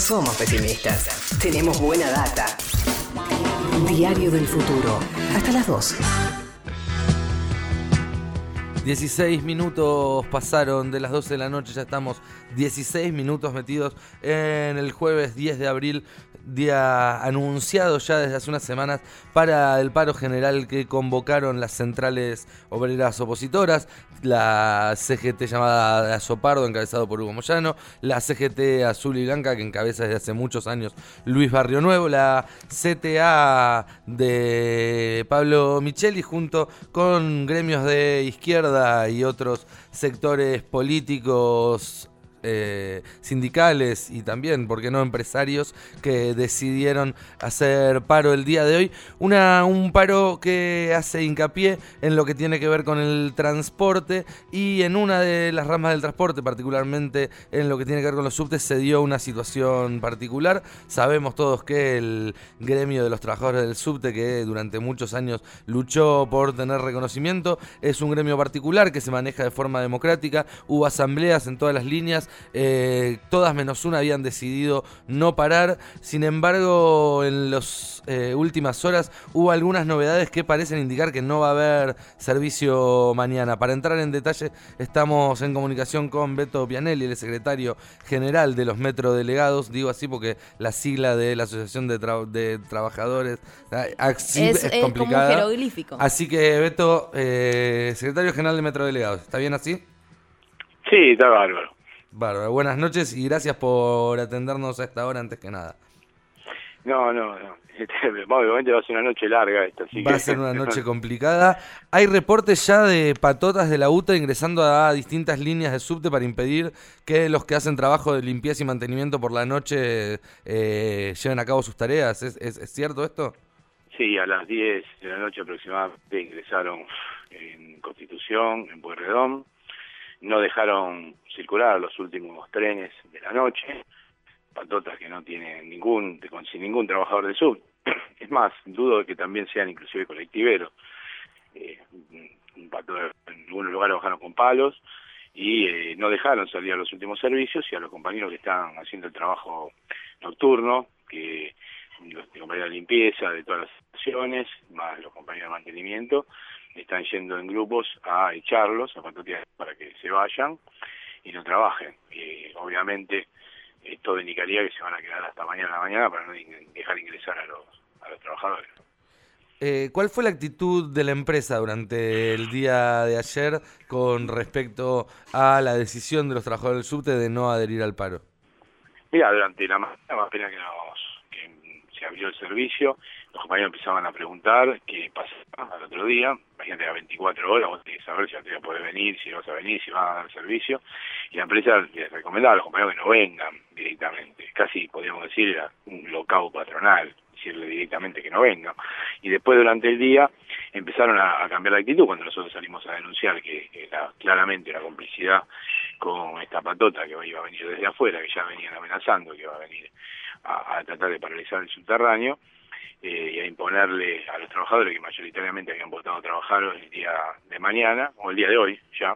somos pesimistas. Tenemos buena data. Diario del Futuro. Hasta las 2. 16 minutos pasaron de las 12 de la noche, ya estamos 16 minutos metidos en el jueves 10 de abril, día anunciado ya desde hace unas semanas para el paro general que convocaron las centrales obreras opositoras, la CGT llamada Azopardo, encabezado por Hugo Moyano, la CGT Azul y Blanca, que encabeza desde hace muchos años Luis Barrio Nuevo, la CTA de Pablo Micheli, junto con gremios de izquierda y otros sectores políticos, sindicales y también, ¿por qué no?, empresarios, que decidieron hacer paro el día de hoy. Un paro que hace hincapié en lo que tiene que ver con el transporte, y en una de las ramas del transporte, particularmente en lo que tiene que ver con los subtes, se dio una situación particular. Sabemos todos que el gremio de los trabajadores del subte, que durante muchos años luchó por tener reconocimiento, es un gremio particular que se maneja de forma democrática. Hubo asambleas en todas las líneas, todas menos una habían decidido no parar. Sin embargo, en las últimas horas hubo algunas novedades que parecen indicar que no va a haber servicio mañana. Para entrar en detalle, estamos en comunicación con Beto Pianelli, el secretario general de los metrodelegados. Digo así porque la sigla de la Asociación de Trabajadores es complicada. Como un jeroglífico. Así que, Beto, secretario general de metrodelegados, ¿está bien así? Sí, está bárbaro. Bárbaro, buenas noches y gracias por atendernos a esta hora antes que nada. No. Obviamente va a ser una noche larga esta. Va a ser una noche complicada. Hay reportes ya de patotas de la UTA ingresando a distintas líneas de subte para impedir que los que hacen trabajo de limpieza y mantenimiento por la noche lleven a cabo sus tareas. ¿Es cierto esto? Sí, a las 10 de la noche aproximadamente ingresaron en Constitución, en Pueyrredón. No dejaron circular los últimos trenes de la noche, patotas que no tienen sin ningún trabajador de sub. Es más, dudo de que también sean inclusive colectiveros. En algunos lugares bajaron con palos y no dejaron salir a los últimos servicios, y a los compañeros que están haciendo el trabajo nocturno, que los compañeros de limpieza de todas las estaciones, más los compañeros de mantenimiento, están yendo en grupos a echarlos, a patotear para que se vayan y no trabajen. Obviamente todo indicaría que se van a quedar hasta mañana a la mañana para no dejar ingresar a los trabajadores. ¿Cuál fue la actitud de la empresa durante el día de ayer con respecto a la decisión de los trabajadores del subte de no adherir al paro? Mira, durante la mañana, más pena que se abrió el servicio, los compañeros empezaban a preguntar qué pasaba al otro día. Imagínate, a 24 horas, vos tenés que saber si vas a poder venir, si vas a venir, si van a dar servicio. Y la empresa les recomendaba a los compañeros que no vengan directamente. Casi, podríamos decir, era un lockout patronal, decirle directamente que no vengan. Y después, durante el día, empezaron a cambiar la actitud cuando nosotros salimos a denunciar que era claramente una complicidad con esta patota que iba a venir desde afuera, que ya venían amenazando que iba a venir a tratar de paralizar el subterráneo, y a imponerle a los trabajadores que mayoritariamente habían votado a trabajar el día de mañana, o el día de hoy ya,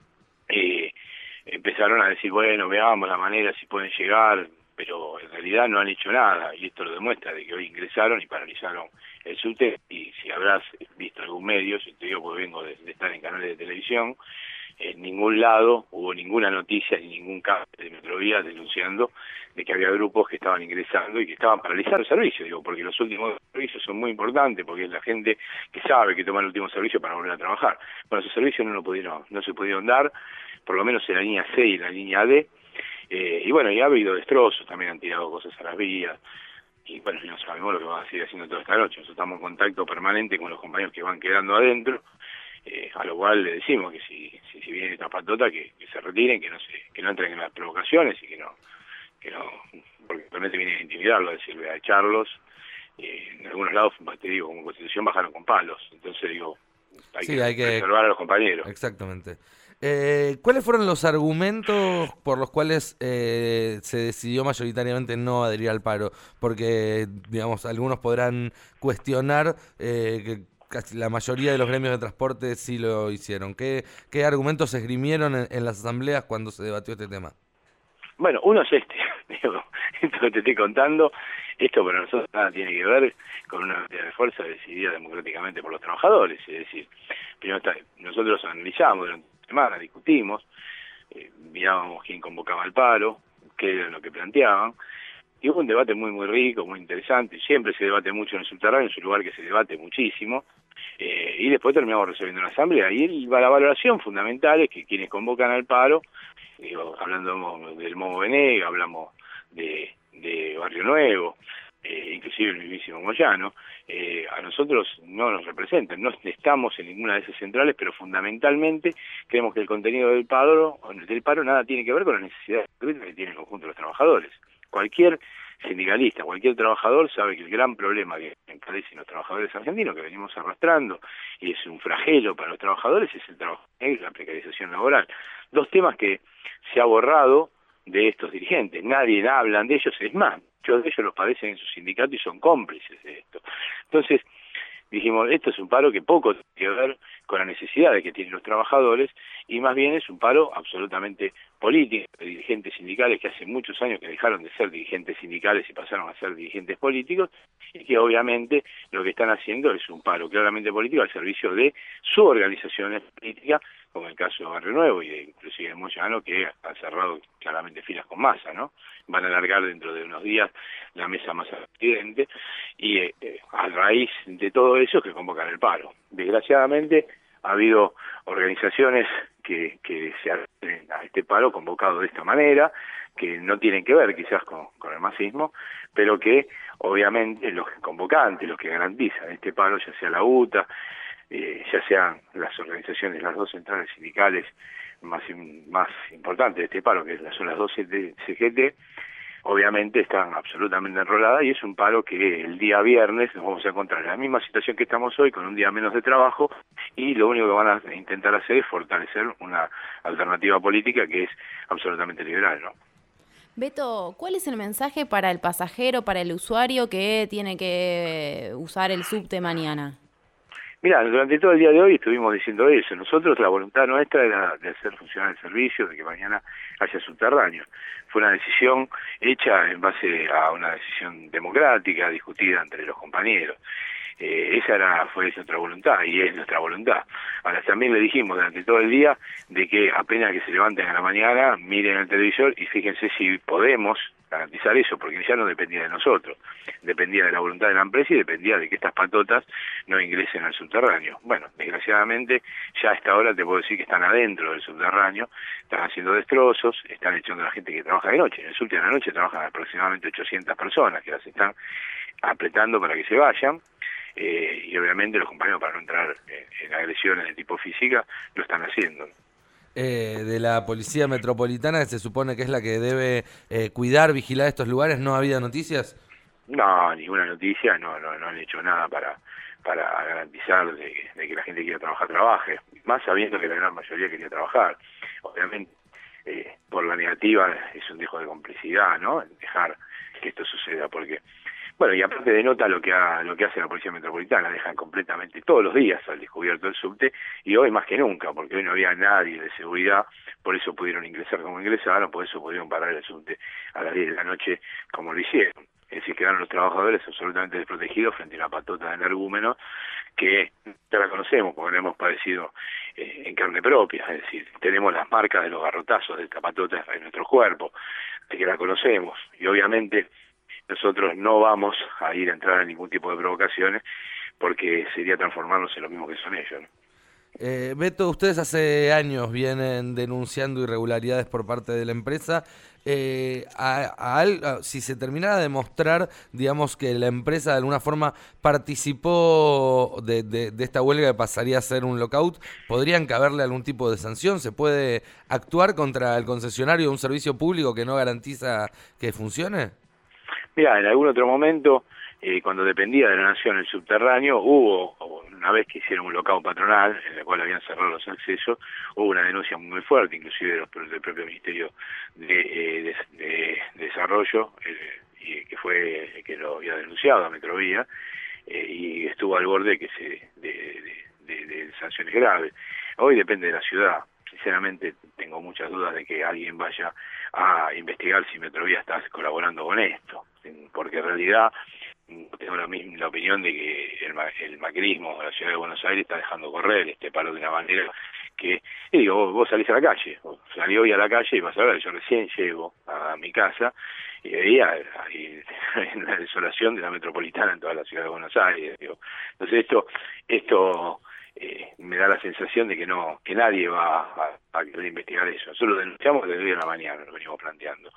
empezaron a decir, bueno, veamos la manera si pueden llegar, pero en realidad no han hecho nada, y esto lo demuestra de que hoy ingresaron y paralizaron el subte. Y si habrás visto algún medio, si te digo porque vengo de estar en canales de televisión, en ningún lado hubo ninguna noticia ni ningún caso de Metrovía denunciando de que había grupos que estaban ingresando y que estaban paralizando el servicio, porque los últimos servicios son muy importantes, porque es la gente que sabe que toma el último servicio para volver a trabajar. Bueno, esos servicios no se pudieron dar, por lo menos en la línea C y en la línea D, y bueno, y ha habido destrozos, también han tirado cosas a las vías, y bueno, no sabemos lo que van a seguir haciendo toda esta noche. Nosotros estamos en contacto permanente con los compañeros que van quedando adentro, a lo cual le decimos que si viene esta patota que se retiren, que no entren en las provocaciones, y que no, porque realmente viene a intimidarlo, a decirle, a echarlos. En algunos lados, te digo, como Constitución bajaron con palos. Entonces digo, hay que preservar a los compañeros. Exactamente. ¿Cuáles fueron los argumentos por los cuales se decidió mayoritariamente no adherir al paro? Porque, digamos, algunos podrán cuestionar que casi la mayoría de los gremios de transporte sí lo hicieron. ¿Qué argumentos se esgrimieron en las asambleas cuando se debatió este tema? Bueno, uno es digo, Esto que te estoy contando, esto para nosotros nada tiene que ver con una medida de fuerza decidida democráticamente por los trabajadores. Es decir, primero nosotros analizamos durante la semana, discutimos, mirábamos quién convocaba al paro, qué era lo que planteaban, y hubo un debate muy rico, muy interesante. Siempre se debate mucho en el subterráneo, es un lugar que se debate muchísimo, y después terminamos resolviendo la asamblea. Y la valoración fundamental es que quienes convocan al paro, hablando del Momo Venega, hablamos de Barrio Nuevo, inclusive el mismísimo Moyano, a nosotros no nos representan, no estamos en ninguna de esas centrales, pero fundamentalmente creemos que el contenido del paro nada tiene que ver con la necesidad que tiene el conjunto de los trabajadores. Cualquier sindicalista, cualquier trabajador sabe que el gran problema que padecen los trabajadores argentinos, que venimos arrastrando, y es un flagelo para los trabajadores, es el trabajo negro y la precarización laboral. Dos temas que se ha borrado de estos dirigentes. Nadie habla de ellos, es más, muchos de ellos los padecen en su sindicato y son cómplices de esto. Entonces, dijimos, esto es un paro que poco tiene que ver con las necesidades que tienen los trabajadores, y más bien es un paro absolutamente político, de dirigentes sindicales que hace muchos años que dejaron de ser dirigentes sindicales y pasaron a ser dirigentes políticos, y que obviamente lo que están haciendo es un paro claramente político al servicio de su organización política, como el caso de Barrio Nuevo y inclusive de Moyano, que han cerrado claramente filas con Massa, ¿no? Van a alargar dentro de unos días la mesa Massa presidente, y a raíz de todo eso que convocan el paro. Desgraciadamente ha habido organizaciones que se adhieren a este paro convocado de esta manera, que no tienen que ver quizás con el masismo, pero que obviamente los convocantes, los que garantizan este paro, ya sea la UTA, ya sean las organizaciones, las dos centrales sindicales más importantes de este paro, que son las dos de CGT, obviamente están absolutamente enroladas, y es un paro que el día viernes nos vamos a encontrar en la misma situación que estamos hoy, con un día menos de trabajo, y lo único que van a intentar hacer es fortalecer una alternativa política que es absolutamente liberal, ¿no? Beto, ¿cuál es el mensaje para el pasajero, para el usuario que tiene que usar el subte mañana? Mira, durante todo el día de hoy estuvimos diciendo eso. Nosotros, la voluntad nuestra era de hacer funcionar el servicio, de que mañana haya subterráneo. Fue una decisión hecha en base a una decisión democrática, discutida entre los compañeros. Fue nuestra voluntad y es nuestra voluntad. Ahora, también le dijimos durante todo el día de que apenas que se levanten a la mañana, miren el televisor y fíjense si podemos garantizar eso, porque ya no dependía de nosotros, dependía de la voluntad de la empresa y dependía de que estas patotas no ingresen al subterráneo. Bueno, desgraciadamente ya a esta hora te puedo decir que están adentro del subterráneo, están haciendo destrozos, están echando a la gente que trabaja de noche. En el subte de la noche trabajan aproximadamente 800 personas que las están apretando para que se vayan, y obviamente los compañeros, para no entrar en agresiones de tipo física, lo están haciendo. De la Policía Metropolitana, que se supone que es la que debe cuidar, vigilar estos lugares, ¿no ha habido noticias? No, ninguna noticia, no han hecho nada para garantizar de que la gente que quiera trabajar trabaje, más sabiendo que la gran mayoría quería trabajar. Obviamente, por la negativa es un dejo de complicidad, ¿no? Dejar que esto suceda, porque bueno, y aparte denota lo que hace la Policía Metropolitana, dejan completamente todos los días al descubierto el subte, y hoy más que nunca, porque hoy no había nadie de seguridad, por eso pudieron ingresar como ingresaron, por eso pudieron parar el subte a las 10 de la noche como lo hicieron. Es decir, quedaron los trabajadores absolutamente desprotegidos frente a una patota de energúmenos que ya la conocemos, porque la hemos padecido en carne propia, es decir, tenemos las marcas de los garrotazos de esta patota en nuestro cuerpo, de que la conocemos, y obviamente nosotros no vamos a ir a entrar en ningún tipo de provocaciones, porque sería transformarnos en lo mismo que son ellos, ¿no? Beto, ustedes hace años vienen denunciando irregularidades por parte de la empresa. Si se terminara de demostrar, digamos, que la empresa de alguna forma participó de esta huelga que pasaría a ser un lockout, ¿podrían caberle algún tipo de sanción? ¿Se puede actuar contra el concesionario de un servicio público que no garantiza que funcione? Mira, en algún otro momento, cuando dependía de la Nación el subterráneo, hubo, una vez que hicieron un lockout patronal, en el cual habían cerrado los accesos, hubo una denuncia muy fuerte, inclusive del propio Ministerio de Desarrollo, y que fue el que lo había denunciado a Metrovía, y estuvo al borde de sanciones graves. Hoy depende de la ciudad. sinceramente tengo muchas dudas de que alguien vaya a investigar si Metrovía está colaborando con esto, porque en realidad tengo la opinión de que el macrismo de la ciudad de Buenos Aires está dejando correr este paro de una manera que, y digo, vos salís a la calle, salí hoy a la calle y vas a ver, yo recién llego a mi casa y veía ahí en la desolación de la metropolitana en toda la ciudad de Buenos Aires, digo. Entonces esto me da la sensación de que nadie va a querer investigar eso. Nosotros lo denunciamos desde hoy a la mañana, lo venimos planteando.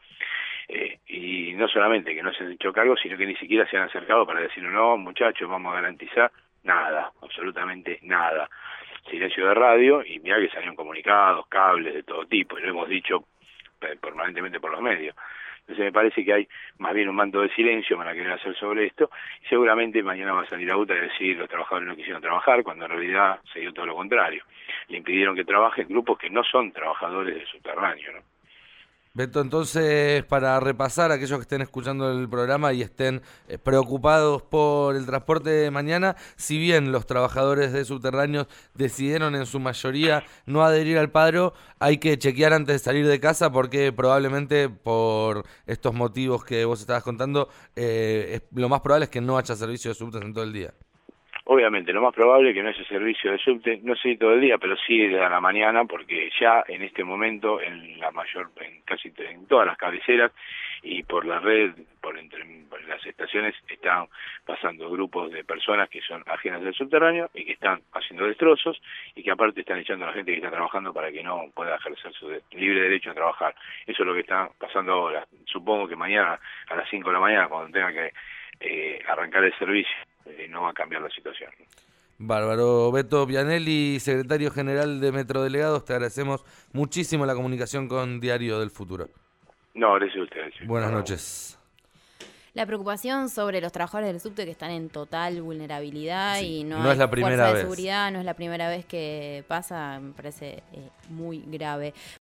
Y no solamente que no se han hecho cargo, sino que ni siquiera se han acercado para decir, no, muchachos, vamos a garantizar nada, absolutamente nada. Silencio de radio, y mirá que salieron comunicados, cables de todo tipo, y lo hemos dicho permanentemente por los medios. Entonces me parece que hay más bien un manto de silencio para querer hacer sobre esto, y seguramente mañana va a salir a UTA y decir los trabajadores no quisieron trabajar, cuando en realidad se dio todo lo contrario. Le impidieron que trabajen grupos que no son trabajadores del subterráneo, ¿no? Beto, entonces, para repasar, aquellos que estén escuchando el programa y estén preocupados por el transporte de mañana, si bien los trabajadores de subterráneos decidieron en su mayoría no adherir al paro, hay que chequear antes de salir de casa porque probablemente por estos motivos que vos estabas contando, lo más probable es que no haya servicio de subtes en todo el día. Obviamente, lo más probable es que no haya servicio de subte, no sé si todo el día, pero sí a la mañana, porque ya en este momento, en casi en todas las cabeceras y por la red, por las estaciones, están pasando grupos de personas que son ajenas del subterráneo y que están haciendo destrozos y que aparte están echando a la gente que está trabajando para que no pueda ejercer su libre derecho a trabajar. Eso es lo que está pasando ahora. Supongo que mañana a las 5 de la mañana, cuando tenga que arrancar el servicio, no va a cambiar la situación. Bárbaro. Beto Pianelli, secretario general de Metrodelegados, te agradecemos muchísimo la comunicación con Diario del Futuro. No, gracias a ustedes. Buenas noches. La preocupación sobre los trabajadores del subte que están en total vulnerabilidad, sí, y no es la primera fuerza vez. de seguridad, no es la primera vez que pasa, me parece muy grave.